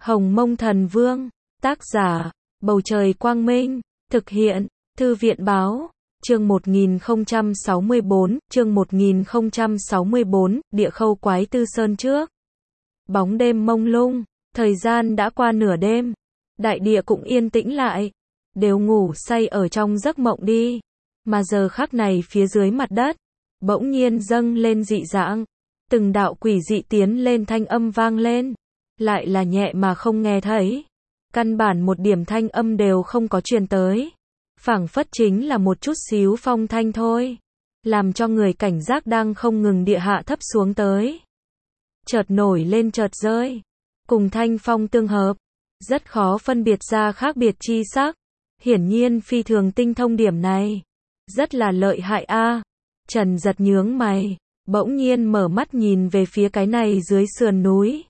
Hồng Mông Thần Vương, tác giả, Bầu Trời Quang Minh, thực hiện, Thư viện Báo, chương 1064, Địa Khâu Quái Tư Sơn trước. Bóng đêm mông lung, thời gian đã qua nửa đêm, đại địa cũng yên tĩnh lại, đều ngủ say ở trong giấc mộng đi. Mà giờ khắc này phía dưới mặt đất, bỗng nhiên dâng lên dị dạng, từng đạo quỷ dị tiến lên thanh âm vang lên, lại là nhẹ mà không nghe thấy. Căn bản một điểm thanh âm đều không có truyền tới. Phảng phất chính là một chút xíu phong thanh thôi, làm cho người cảnh giác đang không ngừng địa hạ thấp xuống tới. Chợt nổi lên chợt rơi, cùng thanh phong tương hợp, rất khó phân biệt ra khác biệt chi sắc. Hiển nhiên phi thường tinh thông điểm này, rất là lợi hại a. Trần Giật nhướng mày, bỗng nhiên mở mắt nhìn về phía cái này dưới sườn núi.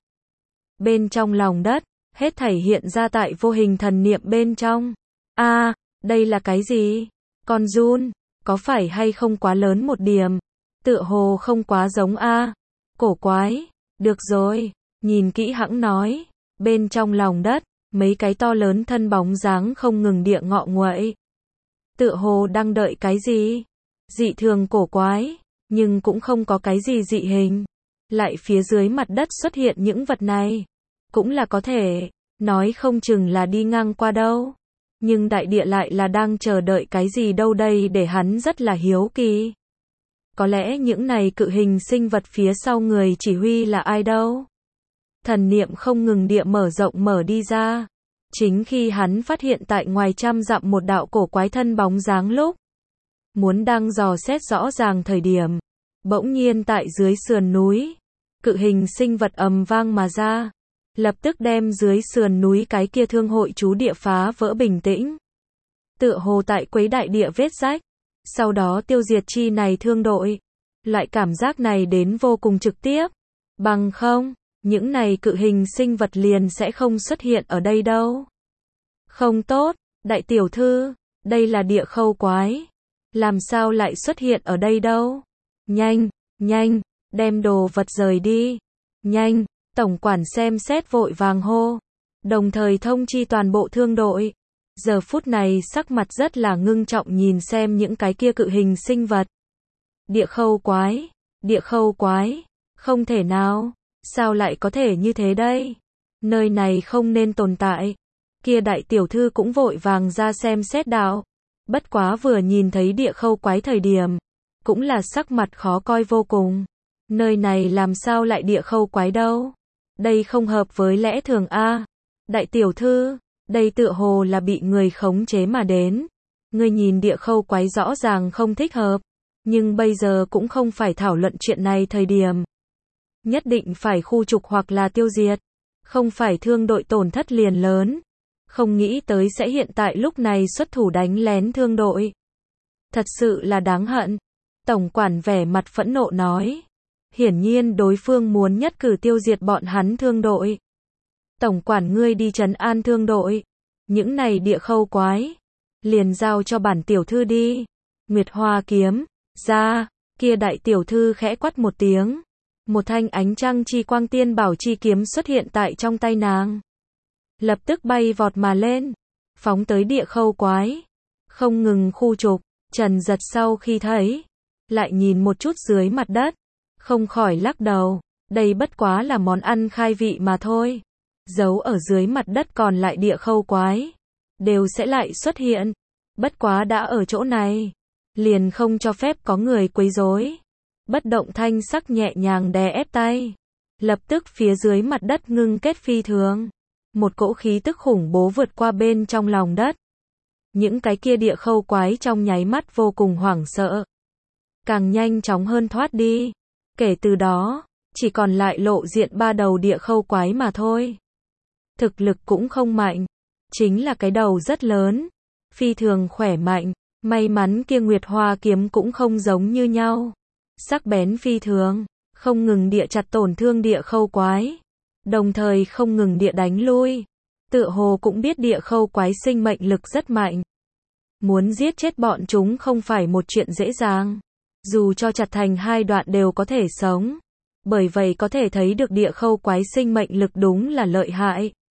Bên trong lòng đất, hết thảy hiện ra tại vô hình thần niệm bên trong. A, đây là cái gì? Con giun, có phải hay không quá lớn một điểm? Tựa hồ không quá giống a. Cổ quái, được rồi, nhìn kỹ hẵng nói, bên trong lòng đất, mấy cái to lớn thân bóng dáng không ngừng địa ngọ nguậy. Tựa hồ đang đợi cái gì? Dị thường cổ quái, nhưng cũng không có cái gì dị hình. Lại phía dưới mặt đất xuất hiện những vật này, cũng là có thể, nói không chừng là đi ngang qua đâu. Nhưng đại địa lại là đang chờ đợi cái gì đâu đây để hắn rất là hiếu kỳ. Có lẽ những này cự hình sinh vật phía sau người chỉ huy là ai đâu? Thần niệm không ngừng địa mở rộng mở đi ra. Chính khi hắn phát hiện tại ngoài trăm dặm một đạo cổ quái thân bóng dáng lúc muốn đang dò xét rõ ràng thời điểm, bỗng nhiên tại dưới sườn núi, cự hình sinh vật ầm vang mà ra, lập tức đem dưới sườn núi cái kia thương hội chú địa phá vỡ bình tĩnh. Tựa hồ tại quấy đại địa vết rách, sau đó tiêu diệt chi này thương đội. Loại cảm giác này đến vô cùng trực tiếp, bằng không, những này cự hình sinh vật liền sẽ không xuất hiện ở đây đâu. Không tốt, đại tiểu thư, đây là địa khâu quái. Làm sao lại xuất hiện ở đây đâu? Nhanh, nhanh, đem đồ vật rời đi. Nhanh, tổng quản xem xét vội vàng hô. Đồng thời thông chi toàn bộ thương đội. Giờ phút này sắc mặt rất là ngưng trọng nhìn xem những cái kia cự hình sinh vật. Địa khâu quái, địa khâu quái, không thể nào, sao lại có thể như thế đây? Nơi này không nên tồn tại. Kia đại tiểu thư cũng vội vàng ra xem xét đạo. Bất quá vừa nhìn thấy địa khâu quái thời điểm, cũng là sắc mặt khó coi vô cùng. Nơi này làm sao lại địa khâu quái đâu? Đây không hợp với lẽ thường a. Đại tiểu thư, đây tựa hồ là bị người khống chế mà đến. Ngươi nhìn địa khâu quái rõ ràng không thích hợp, nhưng bây giờ cũng không phải thảo luận chuyện này thời điểm. Nhất định phải khu trục hoặc là tiêu diệt, không phải thương đội tổn thất liền lớn. Không nghĩ tới sẽ hiện tại lúc này xuất thủ đánh lén thương đội. Thật sự là đáng hận. Tổng quản vẻ mặt phẫn nộ nói. Hiển nhiên đối phương muốn nhất cử tiêu diệt bọn hắn thương đội. Tổng quản ngươi đi trấn an thương đội. Những này địa khâu quái, liền giao cho bản tiểu thư đi. Nguyệt Hoa kiếm, ra, kia đại tiểu thư khẽ quát một tiếng. Một thanh ánh trăng chi quang tiên bảo chi kiếm xuất hiện tại trong tay nàng. Lập tức bay vọt mà lên, phóng tới địa khâu quái. Không ngừng khu trục, Trần Giật sau khi thấy, lại nhìn một chút dưới mặt đất, không khỏi lắc đầu, đây bất quá là món ăn khai vị mà thôi. Giấu ở dưới mặt đất còn lại địa khâu quái, đều sẽ lại xuất hiện. Bất quá đã ở chỗ này, liền không cho phép có người quấy rối. Bất động thanh sắc nhẹ nhàng đè ép tay. Lập tức phía dưới mặt đất ngưng kết phi thường. Một cỗ khí tức khủng bố vượt qua bên trong lòng đất. Những cái kia địa khâu quái trong nháy mắt vô cùng hoảng sợ. Càng nhanh chóng hơn thoát đi. Kể từ đó, chỉ còn lại lộ diện ba đầu địa khâu quái mà thôi. Thực lực cũng không mạnh. Chính là cái đầu rất lớn. Phi thường khỏe mạnh. May mắn kia Nguyệt Hoa kiếm cũng không giống như nhau. Sắc bén phi thường. Không ngừng địa chặt tổn thương địa khâu quái. Đồng thời không ngừng địa đánh lui. Tựa hồ cũng biết địa khâu quái sinh mệnh lực rất mạnh. Muốn giết chết bọn chúng không phải một chuyện dễ dàng. Dù cho chặt thành hai đoạn đều có thể sống. Bởi vậy có thể thấy được địa khâu quái sinh mệnh lực đúng là lợi hại.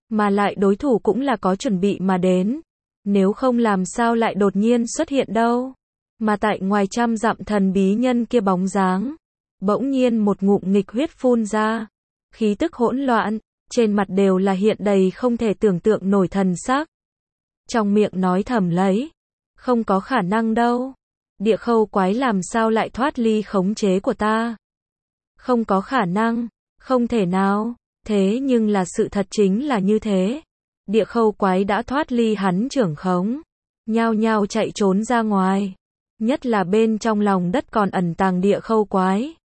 Mà lại đối thủ cũng là có chuẩn bị mà đến. Nếu không làm sao lại đột nhiên xuất hiện đâu. Mà tại ngoài trăm dặm thần bí nhân kia bóng dáng. Bỗng nhiên một ngụm nghịch huyết phun ra. Khí tức hỗn loạn, trên mặt đều là hiện đầy không thể tưởng tượng nổi thần sắc. Trong miệng nói thầm lấy. Không có khả năng đâu. Địa khâu quái làm sao lại thoát ly khống chế của ta. Không có khả năng, không thể nào. Thế nhưng là sự thật chính là như thế. Địa khâu quái đã thoát ly hắn trưởng khống. Nhao nhao chạy trốn ra ngoài. Nhất là bên trong lòng đất còn ẩn tàng địa khâu quái.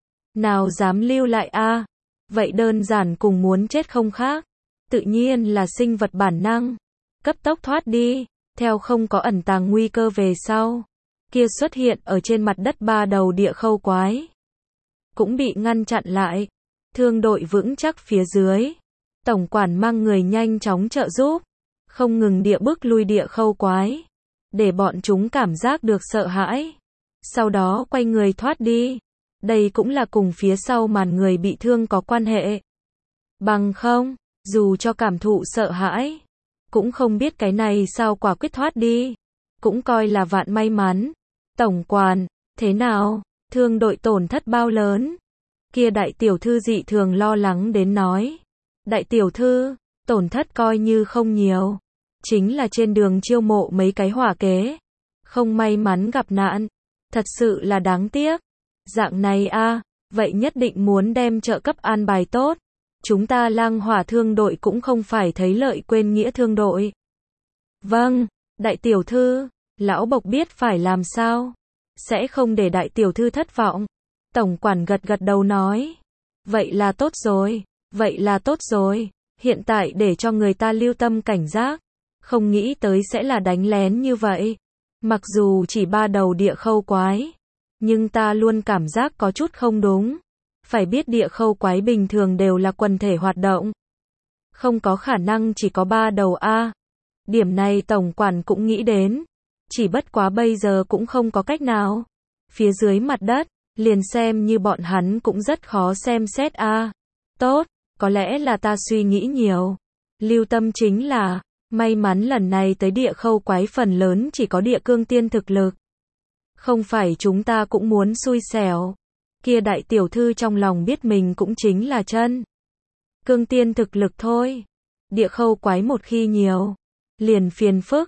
Nào dám lưu lại a? Vậy đơn giản cùng muốn chết không khác. Tự nhiên là sinh vật bản năng. Cấp tốc thoát đi. Theo không có ẩn tàng nguy cơ về sau. Kia xuất hiện ở trên mặt đất 3 đầu địa khâu quái. Cũng bị ngăn chặn lại. Thương đội vững chắc phía dưới. Tổng quản mang người nhanh chóng trợ giúp. Không ngừng địa bước lui địa khâu quái. Để bọn chúng cảm giác được sợ hãi. Sau đó quay người thoát đi. Đây cũng là cùng phía sau màn người bị thương có quan hệ. Bằng không, dù cho cảm thụ sợ hãi. Cũng không biết cái này sao quả quyết thoát đi. Cũng coi là vạn may mắn. Tổng quản, thế nào? Thương đội tổn thất bao lớn? Kia đại tiểu thư dị thường lo lắng đến nói. Đại tiểu thư, tổn thất coi như không nhiều. Chính là trên đường chiêu mộ mấy cái hỏa kế. Không may mắn gặp nạn. Thật sự là đáng tiếc. Dạng này a, vậy nhất định muốn đem trợ cấp an bài tốt. Chúng ta Lang Hỏa thương đội cũng không phải thấy lợi quên nghĩa thương đội. Vâng, đại tiểu thư, lão bộc biết phải làm sao. Sẽ không để đại tiểu thư thất vọng. Tổng quản gật gật đầu nói. Vậy là tốt rồi, vậy là tốt rồi. Hiện tại để cho người ta lưu tâm cảnh giác. Không nghĩ tới sẽ là đánh lén như vậy. Mặc dù chỉ 3 đầu địa khâu quái. Nhưng ta luôn cảm giác có chút không đúng. Phải biết địa khâu quái bình thường đều là quần thể hoạt động. Không có khả năng chỉ có 3 đầu a. Điểm này tổng quản cũng nghĩ đến. Chỉ bất quá bây giờ cũng không có cách nào. Phía dưới mặt đất, liền xem như bọn hắn cũng rất khó xem xét a. Tốt, có lẽ là ta suy nghĩ nhiều. Lưu tâm chính là, may mắn lần này tới địa khâu quái phần lớn chỉ có địa cương tiên thực lực. Không phải chúng ta cũng muốn xui xẻo. Kia đại tiểu thư trong lòng biết mình cũng chính là chân cương tiên thực lực thôi. Địa khâu quái một khi nhiều, liền phiền phức.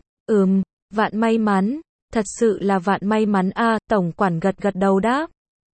Vạn may mắn, thật sự là vạn may mắn a. Tổng quản gật gật đầu đáp.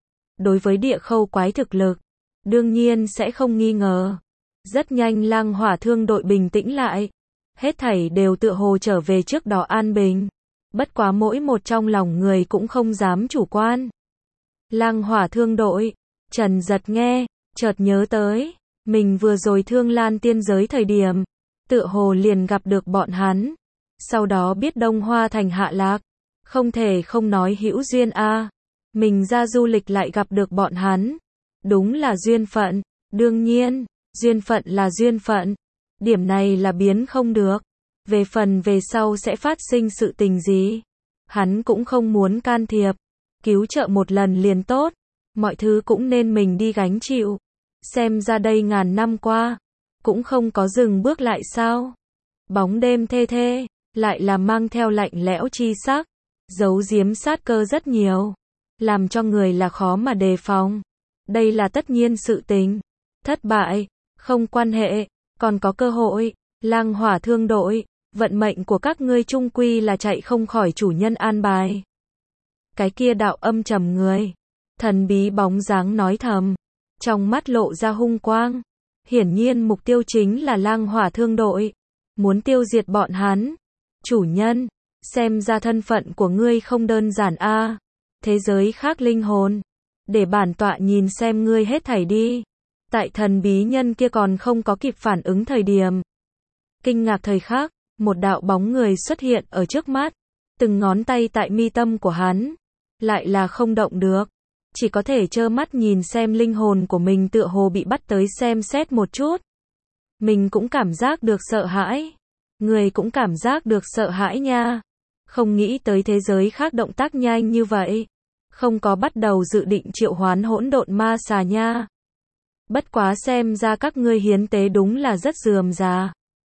Đối với địa khâu quái thực lực, đương nhiên sẽ không nghi ngờ. Rất nhanh Lang Hỏa thương đội bình tĩnh lại. Hết thảy đều tựa hồ trở về trước đó an bình. Bất quá mỗi một trong lòng người cũng không dám chủ quan. Lang Hỏa thương đội, Trần Giật nghe, chợt nhớ tới, mình vừa rồi thương lan tiên giới thời điểm, tựa hồ liền gặp được bọn hắn. Sau đó biết Đông Hoa thành hạ lạc, không thể không nói hữu duyên a. Mình ra du lịch lại gặp được bọn hắn. Đúng là duyên phận, đương nhiên, duyên phận là duyên phận. Điểm này là biến không được. Về phần về sau sẽ phát sinh sự tình gì, hắn cũng không muốn can thiệp. Cứu trợ một lần liền tốt, mọi thứ cũng nên mình đi gánh chịu. Xem ra đây ngàn năm qua, cũng không có dừng bước lại sao. Bóng đêm thê thê, lại là mang theo lạnh lẽo chi sắc, giấu giếm sát cơ rất nhiều, làm cho người là khó mà đề phòng. Đây là tất nhiên sự tình. Thất bại, không quan hệ, còn có cơ hội. Lang Hỏa thương đội, vận mệnh của các ngươi chung quy là chạy không khỏi chủ nhân an bài. Cái kia đạo âm trầm người, thần bí bóng dáng nói thầm, trong mắt lộ ra hung quang. Hiển nhiên mục tiêu chính là Lang Hỏa thương đội, muốn tiêu diệt bọn hắn. Chủ nhân, xem ra thân phận của ngươi không đơn giản a. Thế giới khác linh hồn, để bản tọa nhìn xem ngươi hết thảy đi. Tại thần bí nhân kia còn không có kịp phản ứng thời điểm, kinh ngạc thời khắc, một đạo bóng người xuất hiện ở trước mắt, từng ngón tay tại mi tâm của hắn, lại là không động được, chỉ có thể trơ mắt nhìn xem linh hồn của mình tựa hồ bị bắt tới xem xét một chút. Mình cũng cảm giác được sợ hãi, người cũng cảm giác được sợ hãi nha. Không nghĩ tới thế giới khác động tác nhanh như vậy, không có bắt đầu dự định triệu hoán hỗn độn ma xà nha. Bất quá xem ra các ngươi hiến tế đúng là rất rườm rà.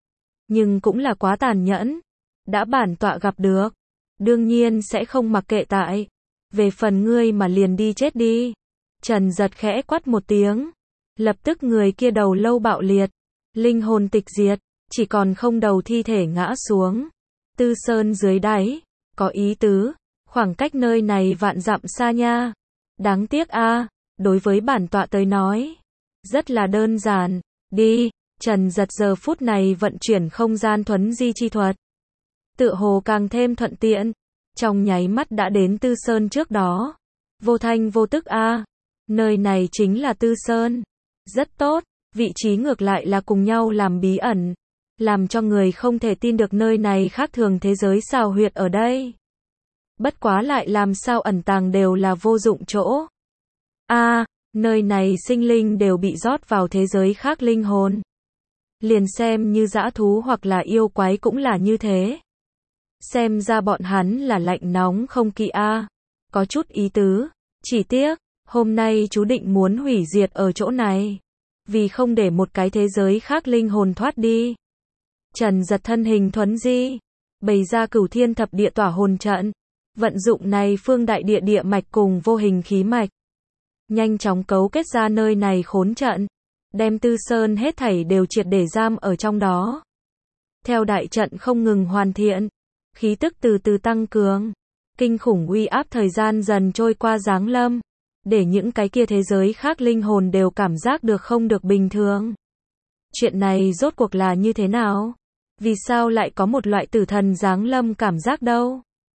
nhưng cũng là quá tàn nhẫn. Đã bản tọa gặp được, đương nhiên sẽ không mặc kệ tại. Về phần ngươi mà liền đi chết đi. Trần Giật khẽ quát một tiếng. Lập tức người kia đầu lâu bạo liệt. Linh hồn tịch diệt, chỉ còn không đầu thi thể ngã xuống. Tư Sơn dưới đáy, có ý tứ, khoảng cách nơi này vạn dặm xa nha. Đáng tiếc a, đối với bản tọa tới nói, rất là đơn giản, đi. Trần Giật giờ phút này vận chuyển không gian thuấn di chi thuật. Tựa hồ càng thêm thuận tiện, trong nháy mắt đã đến Tư Sơn trước đó. Vô thanh vô tức a, nơi này chính là Tư Sơn. Rất tốt, vị trí ngược lại là cùng nhau làm bí ẩn, làm cho người không thể tin được nơi này khác thường thế giới xào huyệt ở đây. Bất quá lại làm sao ẩn tàng đều là vô dụng chỗ. A, nơi này sinh linh đều bị rót vào thế giới khác linh hồn. Liền xem như dã thú hoặc là yêu quái cũng là như thế. Xem ra bọn hắn là lạnh nóng không kỵ a, có chút ý tứ, chỉ tiếc, hôm nay chú định muốn hủy diệt ở chỗ này. Vì không để một cái thế giới khác linh hồn thoát đi. Trần Giật thân hình thuấn di, bày ra Cửu Thiên Thập Địa Tỏa Hồn Trận, vận dụng này phương đại địa địa mạch cùng vô hình khí mạch. Nhanh chóng cấu kết ra nơi này khốn trận, đem Tư Sơn hết thảy đều triệt để giam ở trong đó. Theo đại trận không ngừng hoàn thiện, khí tức từ từ tăng cường, kinh khủng uy áp thời gian dần trôi qua giáng lâm, để những cái kia thế giới khác linh hồn đều cảm giác được không được bình thường. Chuyện này rốt cuộc là như thế nào? Vì sao lại có một loại tử thần giáng lâm cảm giác đâu?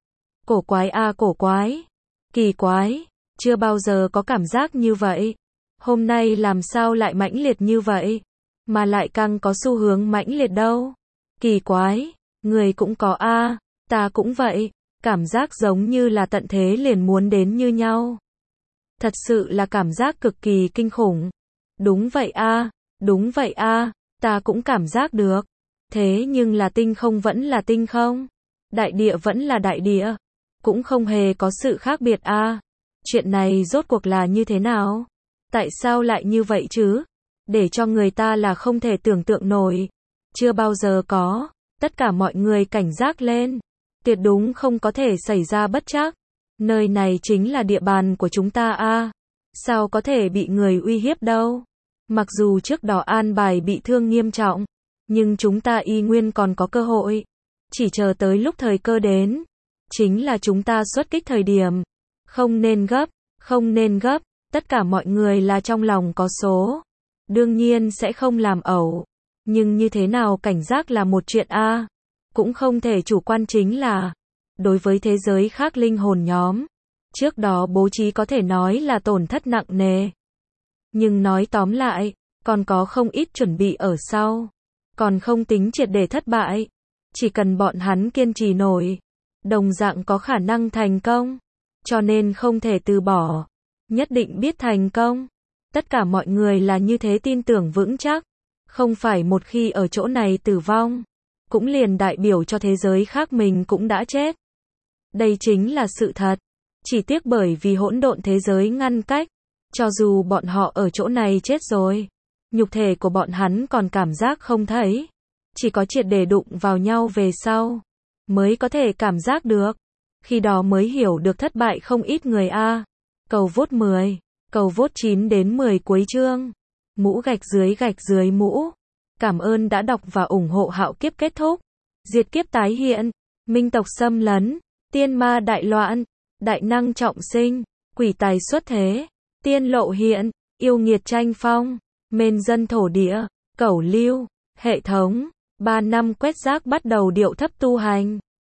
Cổ quái a, cổ quái, kỳ quái, chưa bao giờ có cảm giác như vậy. Hôm nay làm sao lại mãnh liệt như vậy? Mà lại càng có xu hướng mãnh liệt đâu? Kỳ quái, người cũng có a, ta cũng vậy, cảm giác giống như là tận thế liền muốn đến như nhau. Thật sự là cảm giác cực kỳ kinh khủng. Đúng vậy a, đúng vậy a, ta cũng cảm giác được. Thế nhưng là tinh không vẫn là tinh không, đại địa vẫn là đại địa, cũng không hề có sự khác biệt a. Chuyện này rốt cuộc là như thế nào? Tại sao lại như vậy chứ? Để cho người ta là không thể tưởng tượng nổi. Chưa bao giờ có. Tất cả mọi người cảnh giác lên. Tuyệt đúng không có thể xảy ra bất trắc. Nơi này chính là địa bàn của chúng ta a. Sao có thể bị người uy hiếp đâu? Mặc dù trước đó an bài bị thương nghiêm trọng, nhưng chúng ta y nguyên còn có cơ hội. Chỉ chờ tới lúc thời cơ đến. Chính là chúng ta xuất kích thời điểm. Không nên gấp, không nên gấp. Tất cả mọi người là trong lòng có số. Đương nhiên sẽ không làm ẩu. Nhưng như thế nào cảnh giác là một chuyện a. Cũng không thể chủ quan chính là. Đối với thế giới khác linh hồn nhóm. Trước đó bố trí có thể nói là tổn thất nặng nề. Nhưng nói tóm lại, còn có không ít chuẩn bị ở sau. Còn không tính triệt để thất bại. Chỉ cần bọn hắn kiên trì nổi. Đồng dạng có khả năng thành công. Cho nên không thể từ bỏ. Nhất định biết thành công. Tất cả mọi người là như thế tin tưởng vững chắc. Không phải một khi ở chỗ này tử vong. Cũng liền đại biểu cho thế giới khác mình cũng đã chết. Đây chính là sự thật. Chỉ tiếc bởi vì hỗn độn thế giới ngăn cách. Cho dù bọn họ ở chỗ này chết rồi. Nhục thể của bọn hắn còn cảm giác không thấy. Chỉ có triệt để đụng vào nhau về sau. Mới có thể cảm giác được. Khi đó mới hiểu được thất bại không ít người a. Cầu vote 10. Cầu vote 9 đến 10 cuối chương. Mũ gạch dưới mũ. Cảm ơn đã đọc và ủng hộ Hạo Kiếp kết thúc. Diệt kiếp tái hiện. Minh tộc xâm lấn. Tiên ma đại loạn. Đại năng trọng sinh. Quỷ tài xuất thế. Tiên lộ hiện. Yêu nghiệt tranh phong. Mên dân thổ địa. Cẩu lưu. Hệ thống. 3 năm quét rác bắt đầu điệu thấp tu hành.